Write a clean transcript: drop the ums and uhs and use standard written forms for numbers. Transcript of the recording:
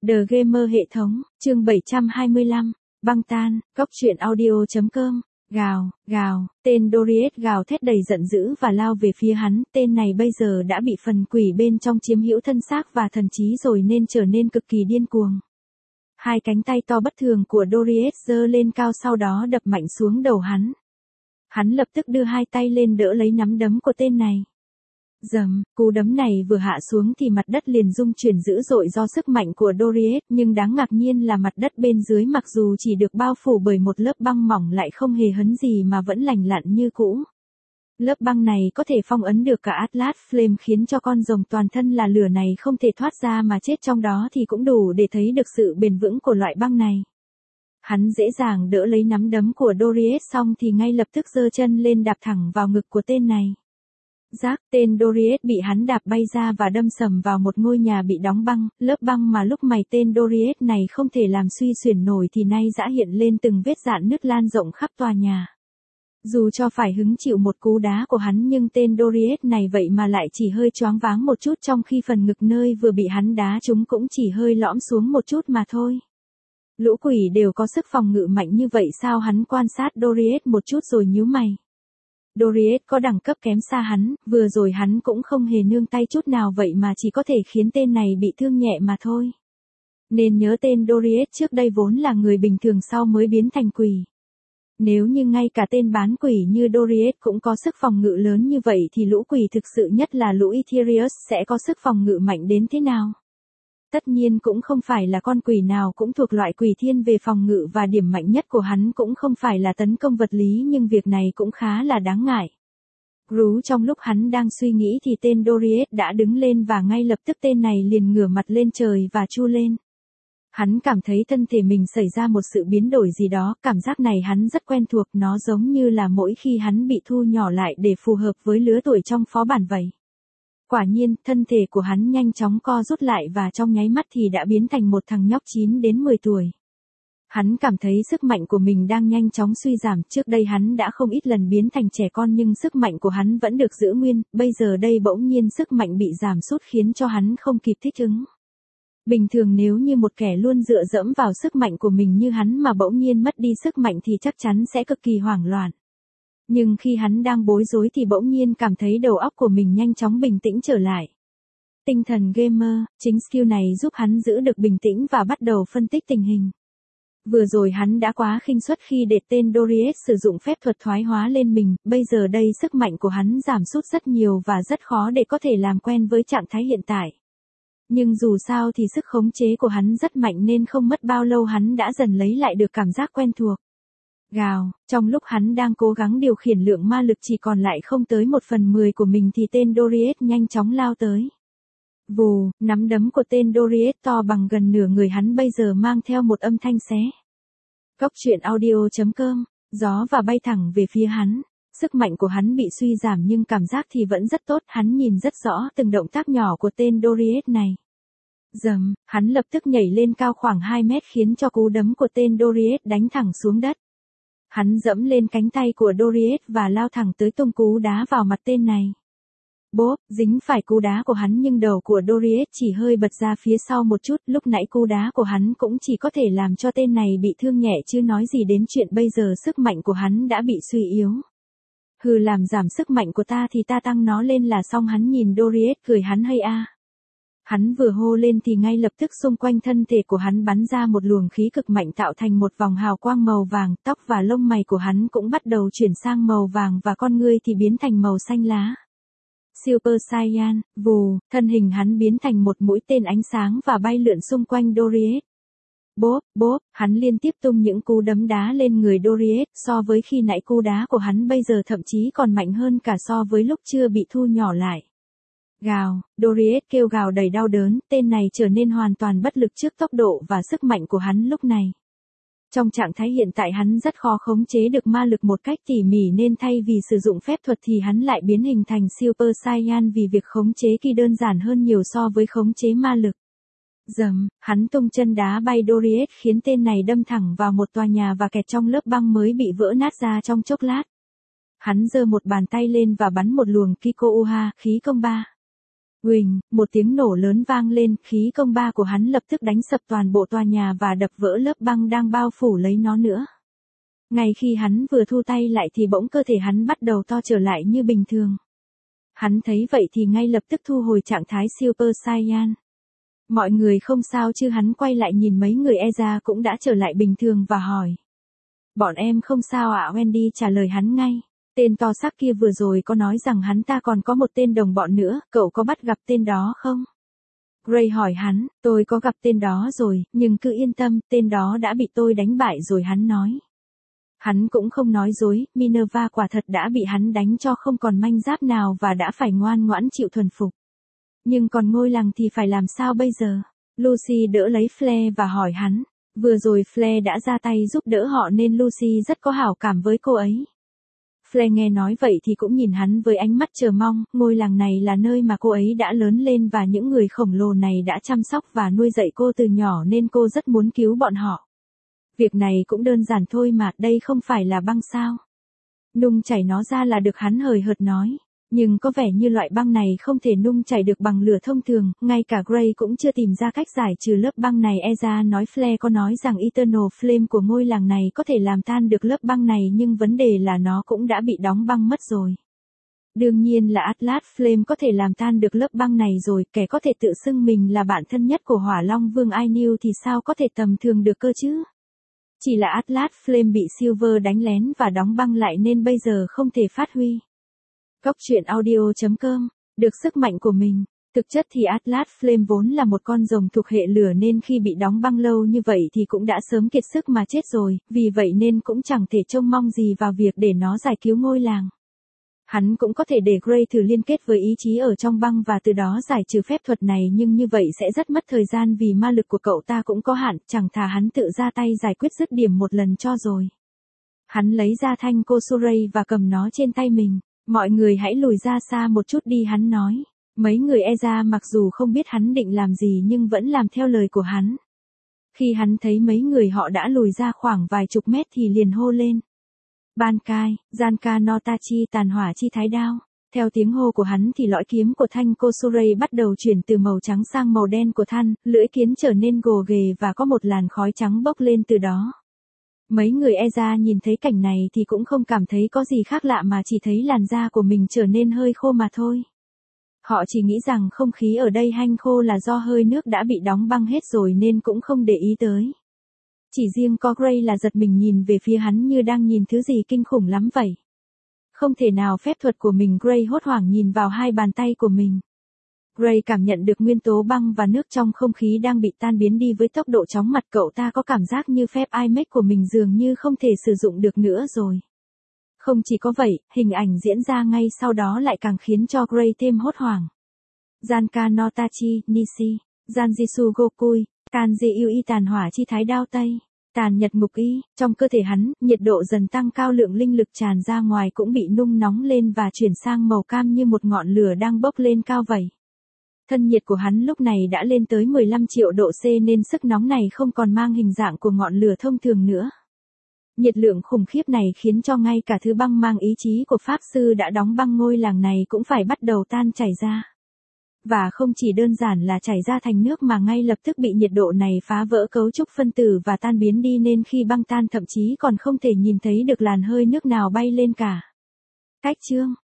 The Gamer hệ thống, chương 725, băng tan, góc truyện audio.com, gào, gào, tên Doriet gào thét đầy giận dữ và lao về phía hắn, tên này bây giờ đã bị phần quỷ bên trong chiếm hữu thân xác và thần trí rồi nên trở nên cực kỳ điên cuồng. Hai cánh tay to bất thường của Doriet giơ lên cao sau đó đập mạnh xuống đầu hắn. Hắn lập tức đưa hai tay lên đỡ lấy nắm đấm của tên này. Dầm, cú đấm này vừa hạ xuống thì mặt đất liền rung chuyển dữ dội do sức mạnh của Doriet, nhưng đáng ngạc nhiên là mặt đất bên dưới mặc dù chỉ được bao phủ bởi một lớp băng mỏng lại không hề hấn gì mà vẫn lành lặn như cũ. Lớp băng này có thể phong ấn được cả Atlas Flame khiến cho con rồng toàn thân là lửa này không thể thoát ra mà chết trong đó thì cũng đủ để thấy được sự bền vững của loại băng này. Hắn dễ dàng đỡ lấy nắm đấm của Doriet xong thì ngay lập tức giơ chân lên đạp thẳng vào ngực của tên này. Rác, tên Doriet bị hắn đạp bay ra và đâm sầm vào một ngôi nhà bị đóng băng, lớp băng mà lúc mày tên Doriet này không thể làm suy xuyển nổi thì nay dã hiện lên từng vết rạn nứt lan rộng khắp tòa nhà. Dù cho phải hứng chịu một cú đá của hắn nhưng tên Doriet này vậy mà lại chỉ hơi choáng váng một chút trong khi phần ngực nơi vừa bị hắn đá trúng cũng chỉ hơi lõm xuống một chút mà thôi. Lũ quỷ đều có sức phòng ngự mạnh như vậy sao? Hắn quan sát Doriet một chút rồi nhíu mày. Doriet có đẳng cấp kém xa hắn, vừa rồi hắn cũng không hề nương tay chút nào vậy mà chỉ có thể khiến tên này bị thương nhẹ mà thôi. Nên nhớ tên Doriet trước đây vốn là người bình thường sau mới biến thành quỷ. Nếu như ngay cả tên bán quỷ như Doriet cũng có sức phòng ngự lớn như vậy thì lũ quỷ thực sự nhất là lũ Ethereus sẽ có sức phòng ngự mạnh đến thế nào? Tất nhiên cũng không phải là con quỷ nào cũng thuộc loại quỷ thiên về phòng ngự và điểm mạnh nhất của hắn cũng không phải là tấn công vật lý nhưng việc này cũng khá là đáng ngại. Gru trong lúc hắn đang suy nghĩ thì tên Doriet đã đứng lên và ngay lập tức tên này liền ngửa mặt lên trời và chu lên. Hắn cảm thấy thân thể mình xảy ra một sự biến đổi gì đó, cảm giác này hắn rất quen thuộc, nó giống như là mỗi khi hắn bị thu nhỏ lại để phù hợp với lứa tuổi trong phó bản vậy. Quả nhiên, thân thể của hắn nhanh chóng co rút lại và trong nháy mắt thì đã biến thành một thằng nhóc 9 đến 10 tuổi. Hắn cảm thấy sức mạnh của mình đang nhanh chóng suy giảm, trước đây hắn đã không ít lần biến thành trẻ con nhưng sức mạnh của hắn vẫn được giữ nguyên, bây giờ đây bỗng nhiên sức mạnh bị giảm sút khiến cho hắn không kịp thích ứng. Bình thường nếu như một kẻ luôn dựa dẫm vào sức mạnh của mình như hắn mà bỗng nhiên mất đi sức mạnh thì chắc chắn sẽ cực kỳ hoảng loạn. Nhưng khi hắn đang bối rối thì bỗng nhiên cảm thấy đầu óc của mình nhanh chóng bình tĩnh trở lại. Tinh thần gamer, chính skill này giúp hắn giữ được bình tĩnh và bắt đầu phân tích tình hình. Vừa rồi hắn đã quá khinh suất khi để tên Doriet sử dụng phép thuật thoái hóa lên mình, bây giờ đây sức mạnh của hắn giảm sút rất nhiều và rất khó để có thể làm quen với trạng thái hiện tại. Nhưng dù sao thì sức khống chế của hắn rất mạnh nên không mất bao lâu hắn đã dần lấy lại được cảm giác quen thuộc. Gào, trong lúc hắn đang cố gắng điều khiển lượng ma lực chỉ còn lại không tới 1/10 của mình thì tên Doriet nhanh chóng lao tới. Vù, nắm đấm của tên Doriet to bằng gần nửa người hắn bây giờ mang theo một âm thanh xé. Góc truyện audio.com, gió và bay thẳng về phía hắn. Sức mạnh của hắn bị suy giảm nhưng cảm giác thì vẫn rất tốt, hắn nhìn rất rõ từng động tác nhỏ của tên Doriet này. Dầm, hắn lập tức nhảy lên cao khoảng 2 mét khiến cho cú đấm của tên Doriet đánh thẳng xuống đất. Hắn dẫm lên cánh tay của Doriet và lao thẳng tới tung cú đá vào mặt tên này. Bốp, dính phải cú đá của hắn nhưng đầu của Doriet chỉ hơi bật ra phía sau một chút, lúc nãy cú đá của hắn cũng chỉ có thể làm cho tên này bị thương nhẹ chứ nói gì đến chuyện bây giờ sức mạnh của hắn đã bị suy yếu. Hừ, làm giảm sức mạnh của ta thì ta tăng nó lên là xong. Hắn nhìn Doriet cười hắn hay a. Hắn vừa hô lên thì ngay lập tức xung quanh thân thể của hắn bắn ra một luồng khí cực mạnh tạo thành một vòng hào quang màu vàng, tóc và lông mày của hắn cũng bắt đầu chuyển sang màu vàng và con ngươi thì biến thành màu xanh lá. Super Saiyan, vù, thân hình hắn biến thành một mũi tên ánh sáng và bay lượn xung quanh Doriet. Bốp, bốp, hắn liên tiếp tung những cú đấm đá lên người Doriet, so với khi nãy cú đá của hắn bây giờ thậm chí còn mạnh hơn cả so với lúc chưa bị thu nhỏ lại. Gào, Doriet kêu gào đầy đau đớn, tên này trở nên hoàn toàn bất lực trước tốc độ và sức mạnh của hắn lúc này. Trong trạng thái hiện tại hắn rất khó khống chế được ma lực một cách tỉ mỉ nên thay vì sử dụng phép thuật thì hắn lại biến hình thành Super Saiyan vì việc khống chế kỳ đơn giản hơn nhiều so với khống chế ma lực. Dầm, hắn tung chân đá bay Doriet khiến tên này đâm thẳng vào một tòa nhà và kẹt trong lớp băng mới bị vỡ nát ra trong chốc lát. Hắn giơ một bàn tay lên và bắn một luồng Kiko Uha, khí công 3. Huỳnh, một tiếng nổ lớn vang lên, khí công ba của hắn lập tức đánh sập toàn bộ tòa nhà và đập vỡ lớp băng đang bao phủ lấy nó nữa. Ngay khi hắn vừa thu tay lại thì bỗng cơ thể hắn bắt đầu to trở lại như bình thường. Hắn thấy vậy thì ngay lập tức thu hồi trạng thái Super Saiyan. Mọi người không sao chứ, hắn quay lại nhìn mấy người Eza cũng đã trở lại bình thường và hỏi. Bọn em không sao ạ? Wendy trả lời hắn ngay. Tên to xác kia vừa rồi có nói rằng hắn ta còn có một tên đồng bọn nữa, cậu có bắt gặp tên đó không? Gray hỏi hắn, tôi có gặp tên đó rồi, nhưng cứ yên tâm, tên đó đã bị tôi đánh bại rồi, hắn nói. Hắn cũng không nói dối, Minerva quả thật đã bị hắn đánh cho không còn manh giáp nào và đã phải ngoan ngoãn chịu thuần phục. Nhưng còn ngôi làng thì phải làm sao bây giờ? Lucy đỡ lấy Flair và hỏi hắn. Vừa rồi Flair đã ra tay giúp đỡ họ nên Lucy rất có hảo cảm với cô ấy. Flair nghe nói vậy thì cũng nhìn hắn với ánh mắt chờ mong, ngôi làng này là nơi mà cô ấy đã lớn lên và những người khổng lồ này đã chăm sóc và nuôi dạy cô từ nhỏ nên cô rất muốn cứu bọn họ. Việc này cũng đơn giản thôi mà, đây không phải là băng sao? Nung chảy nó ra là được, hắn hời hợt nói. Nhưng có vẻ như loại băng này không thể nung chảy được bằng lửa thông thường, ngay cả Gray cũng chưa tìm ra cách giải trừ lớp băng này. Eza nói Flair có nói rằng Eternal Flame của ngôi làng này có thể làm tan được lớp băng này nhưng vấn đề là nó cũng đã bị đóng băng mất rồi. Đương nhiên là Atlas Flame có thể làm tan được lớp băng này rồi, kẻ có thể tự xưng mình là bạn thân nhất của Hỏa Long Vương Ainew thì sao có thể tầm thường được cơ chứ? Chỉ là Atlas Flame bị Silver đánh lén và đóng băng lại nên bây giờ không thể phát huy. Góc truyện audio.com, được sức mạnh của mình. Thực chất thì Atlas Flame vốn là một con rồng thuộc hệ lửa nên khi bị đóng băng lâu như vậy thì cũng đã sớm kiệt sức mà chết rồi, vì vậy nên cũng chẳng thể trông mong gì vào việc để nó giải cứu ngôi làng. Hắn cũng có thể để Gray thử liên kết với ý chí ở trong băng và từ đó giải trừ phép thuật này, nhưng như vậy sẽ rất mất thời gian vì ma lực của cậu ta cũng có hạn, chẳng thà hắn tự ra tay giải quyết dứt điểm một lần cho rồi. Hắn lấy ra thanh Kosuray và cầm nó trên tay mình. Mọi người hãy lùi ra xa một chút đi, hắn nói. Mấy người Eza mặc dù không biết hắn định làm gì nhưng vẫn làm theo lời của hắn. Khi hắn thấy mấy người họ đã lùi ra khoảng vài chục mét thì liền hô lên. Bankai, Zanka no Tachi, tàn hỏa chi thái đao. Theo tiếng hô của hắn thì lõi kiếm của thanh Kosuray bắt đầu chuyển từ màu trắng sang màu đen của than, lưỡi kiếm trở nên gồ ghề và có một làn khói trắng bốc lên từ đó. Mấy người Eza nhìn thấy cảnh này thì cũng không cảm thấy có gì khác lạ mà chỉ thấy làn da của mình trở nên hơi khô mà thôi. Họ chỉ nghĩ rằng không khí ở đây hanh khô là do hơi nước đã bị đóng băng hết rồi nên cũng không để ý tới. Chỉ riêng có Gray là giật mình nhìn về phía hắn như đang nhìn thứ gì kinh khủng lắm vậy. Không thể nào phép thuật của mình. Gray hốt hoảng nhìn vào hai bàn tay của mình. Gray cảm nhận được nguyên tố băng và nước trong không khí đang bị tan biến đi với tốc độ chóng mặt. Cậu ta có cảm giác như phép iMac của mình dường như không thể sử dụng được nữa rồi. Không chỉ có vậy, hình ảnh diễn ra ngay sau đó lại càng khiến cho Gray thêm hốt hoảng. Zanka no Tachi, Nishi, Zanjitsu Gokui, Kanji Ui, tàn hỏa chi thái đao Tây, tàn nhật ngục y. Trong cơ thể hắn, nhiệt độ dần tăng cao, lượng linh lực tràn ra ngoài cũng bị nung nóng lên và chuyển sang màu cam như một ngọn lửa đang bốc lên cao vậy. Thân nhiệt của hắn lúc này đã lên tới 15 triệu độ C nên sức nóng này không còn mang hình dạng của ngọn lửa thông thường nữa. Nhiệt lượng khủng khiếp này khiến cho ngay cả thứ băng mang ý chí của Pháp Sư đã đóng băng ngôi làng này cũng phải bắt đầu tan chảy ra. Và không chỉ đơn giản là chảy ra thành nước mà ngay lập tức bị nhiệt độ này phá vỡ cấu trúc phân tử và tan biến đi, nên khi băng tan thậm chí còn không thể nhìn thấy được làn hơi nước nào bay lên cả. Cách chương